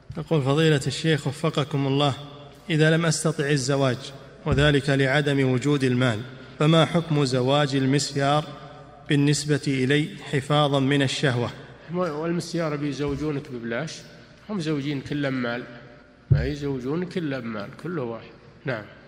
يقول فضيلة الشيخ وفقكم الله، إذا لم أستطع الزواج وذلك لعدم وجود المال، فما حكم زواج المسيار بالنسبة إلي حفاظا من الشهوة؟ والمسيار بيزوجونك ببلاش؟ هم زوجين كل مال، ما يزوجونك إلا بمال، كله واحد. نعم.